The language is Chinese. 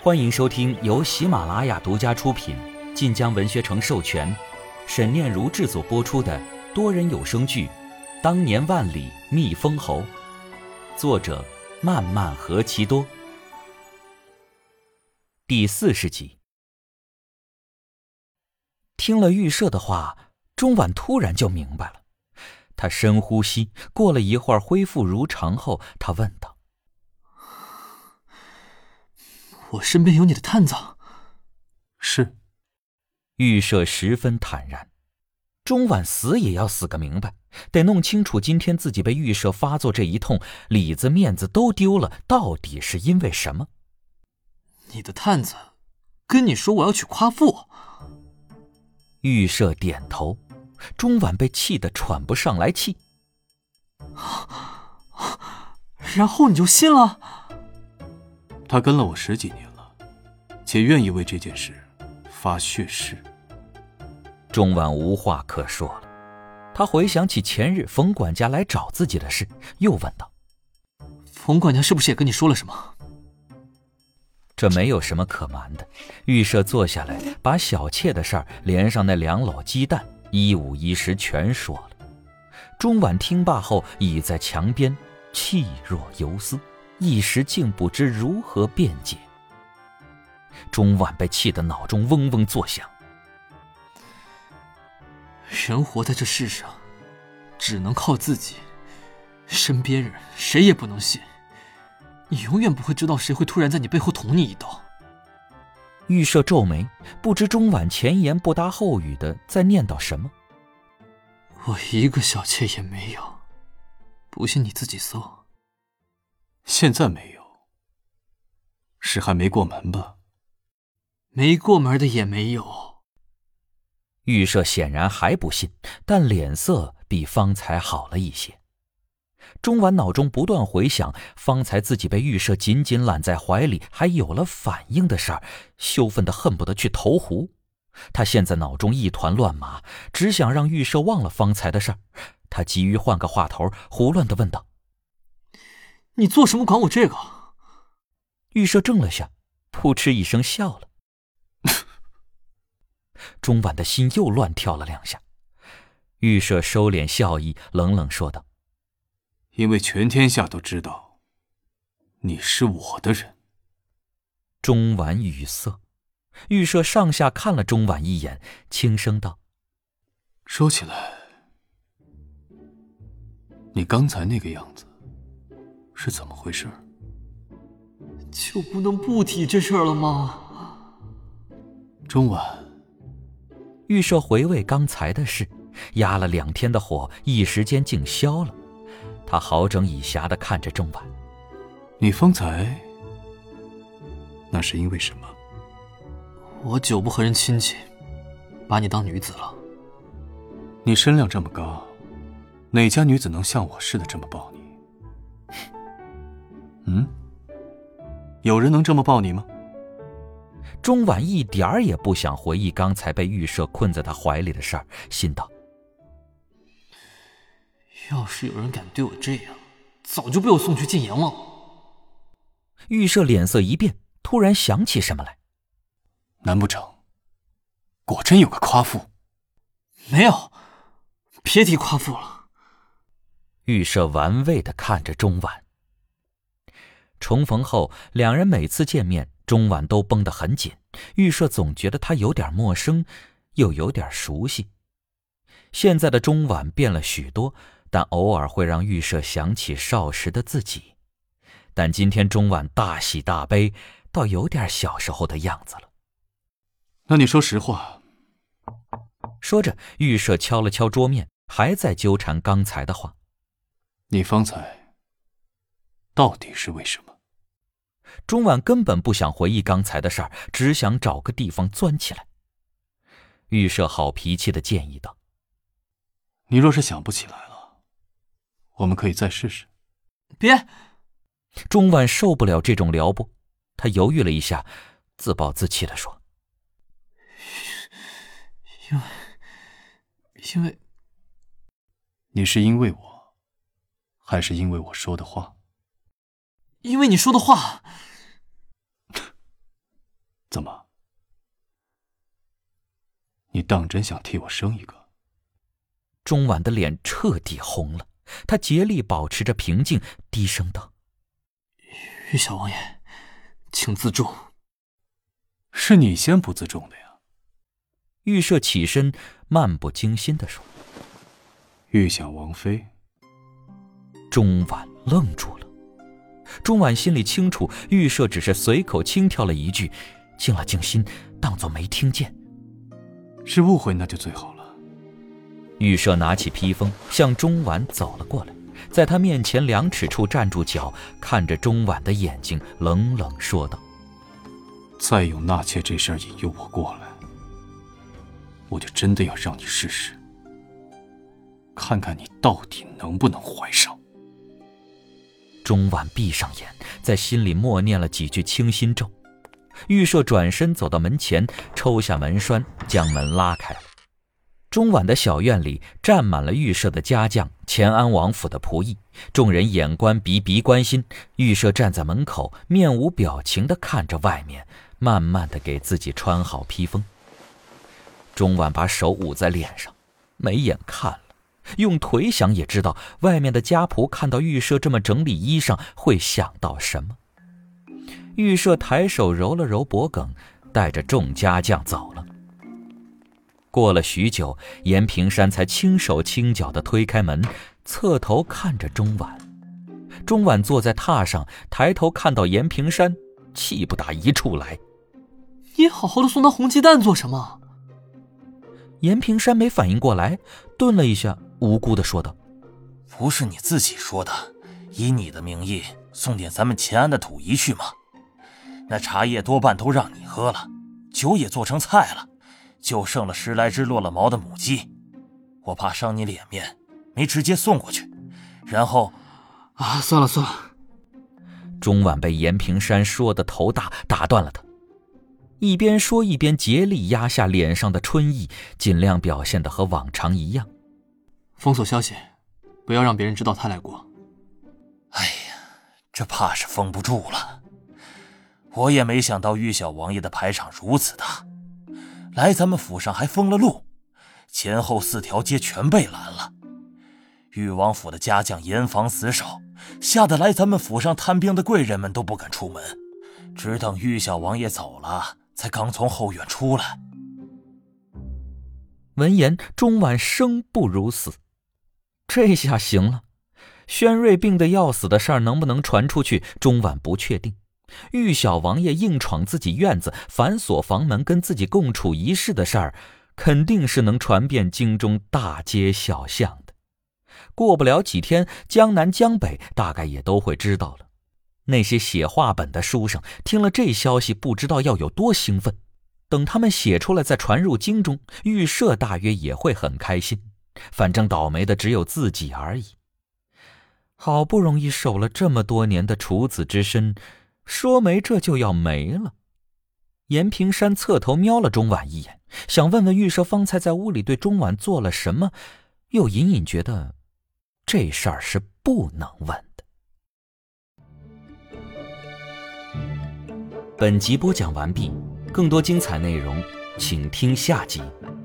欢迎收听由喜马拉雅独家出品、晋江文学城授权、沈念如制作播出的多人有声剧《当年万里觅封侯》，作者漫漫何其多。第40集。听了预设的话，钟婉突然就明白了。他深呼吸，过了一会儿恢复如常后，他问道： 我身边有你的探子？ 是。 预设十分坦然。钟婉死也要死个明白，得弄清楚今天自己被预设发作这一通，里子面子都丢了，到底是因为什么？ 你的探子跟你说我要娶夸父。 预设点头。钟婉被气得喘不上来气。 然后你就信了？ 他跟了我10几年了，且愿意为这件事发血誓。 钟婉无话可说了。他回想起前日冯管家来找自己的事，又问道： 冯管家是不是也跟你说了什么？ 这没有什么可瞒的。预设坐下来，把小妾的事儿连上那2篓鸡蛋一五一十全说了。钟婉听罢后，倚在墙边，气若游丝，一时竟不知如何辩解。钟婉被气得脑中嗡嗡作响。 人活在这世上，只能靠自己，身边人谁也不能信。你永远不会知道谁会突然在你背后捅你一刀。 预设皱眉，不知钟婉前言不搭后语的在念叨什么。 我一个小妾也没有，不信你自己搜。 现在没有，是还没过门吧？ 没过门的也没有。 预设显然还不信，但脸色比方才好了一些。钟婉脑中不断回想方才自己被预设紧紧揽在怀里还有了反应的事儿，羞愤得恨不得去投湖。他现在脑中一团乱麻，只想让预设忘了方才的事儿。他急于换个话头，胡乱地问道： 你做什么管我这个？ 预设怔了下，扑哧一声笑了。钟婉的心又乱跳了2下。预设收敛笑意，冷冷说道： 因为全天下都知道你是我的人。 钟婉语塞。预设上下看了钟婉一眼，轻声道： 说起来，你刚才那个样子是怎么回事？ 就不能不提这事儿了吗？ 钟婉。 预设回味刚才的事，压了2天的火一时间竟消了。他好整以暇地看着钟婉： 你方才那是因为什么？ 我久不和人亲近，把你当女子了。 你身量这么高，哪家女子能像我似的这么抱你？有人能这么抱你吗？ 钟婉一点儿也不想回忆刚才被预设困在他怀里的事儿，心道： 要是有人敢对我这样，早就被我送去禁阎了。 预设脸色一变，突然想起什么来。 难不成果真有个夸父？ 没有，别提夸父了。 预设玩味地看着钟婉。重逢后，2人每次见面，钟婉都绷得很紧。预设总觉得他有点陌生，又有点熟悉。现在的钟婉变了许多，但偶尔会让预设想起少时的自己。但今天钟婉大喜大悲，倒有点小时候的样子了。 那你说实话。 说着，预设敲了敲桌面，还在纠缠刚才的话。 你方才到底是为什么？ 钟婉根本不想回忆刚才的事儿，只想找个地方钻起来。预设好脾气地建议道： 你若是想不起来了，我们可以再试试。 别！ 钟婉受不了这种撩拨，他犹豫了一下，自暴自弃地说： 因为你是因为我，还是因为我说的话？ 因为你说的话。 怎么？你当真想替我生一个？ 钟婉的脸彻底红了，他竭力保持着平静，低声道：“ 玉小王爷，请自重。” 是你先不自重的呀。 玉舍起身，漫不经心地说：“ 玉想王妃。” 钟婉愣住了。钟婉心里清楚，玉舍只是随口轻佻了一句，静了静心，当作没听见。 是误会，那就最好了。 玉舍拿起披风，向钟婉走了过来，在他面前2尺处站住脚，看着钟婉的眼睛，冷冷说道：“ 再有纳妾这事儿引诱我过来，我就真的要让你试试，看看你到底能不能怀上。” 钟婉闭上眼，在心里默念了几句清心咒。玉舍转身走到门前，抽下门栓，将门拉开了。钟婉的小院里站满了玉舍的家将、乾安王府的仆役，众人眼观鼻，鼻观心。玉舍站在门口，面无表情地看着外面，慢慢地给自己穿好披风。钟婉把手捂在脸上，没眼看了。用腿想也知道，外面的家仆看到玉舍这么整理衣裳，会想到什么。玉舍抬手揉了揉脖颈，带着众家将走了。过了许久，严平山才轻手轻脚地推开门，侧头看着钟婉。钟婉坐在榻上，抬头看到严平山，气不打一处来：“ 你好好的送他红鸡蛋做什么？” 严平山没反应过来，顿了一下，无辜地说道：“ 不是你自己说的，以你的名义送点咱们乾安的土仪去吗？那茶叶多半都让你喝了，酒也做成菜了，就剩了10来只落了毛的母鸡，我怕伤你脸面，没直接送过去。然后…… 算了算了。” 钟婉被严平山说的头大，打断了他。一边说一边竭力压下脸上的春意，尽量表现得和往常一样。 封锁消息，不要让别人知道他来过。 哎呀，这怕是封不住了。我也没想到玉小王爷的排场如此大，来咱们府上还封了路，前后4条街全被拦了。玉王府的家将严防死守，吓得来咱们府上探病的贵人们都不敢出门，只等玉小王爷走了，才刚从后院出来。 闻言，钟婉生不如死。这下行了，轩瑞病得要死的事儿能不能传出去，钟婉不确定。玉小王爷硬闯自己院子，反锁房门，跟自己共处一室的事儿，肯定是能传遍京中大街小巷的。过不了几天，江南江北大概也都会知道了。那些写话本的书生听了这消息，不知道要有多兴奋。等他们写出来再传入京中，玉舍大约也会很开心。反正倒霉的只有自己而已。好不容易守了这么多年的处子之身，说没这就要没了。严平山侧头瞄了钟婉一眼，想问问玉舍方才在屋里对钟婉做了什么，又隐隐觉得这事儿是不能问的。本集播讲完毕，更多精彩内容请听下集。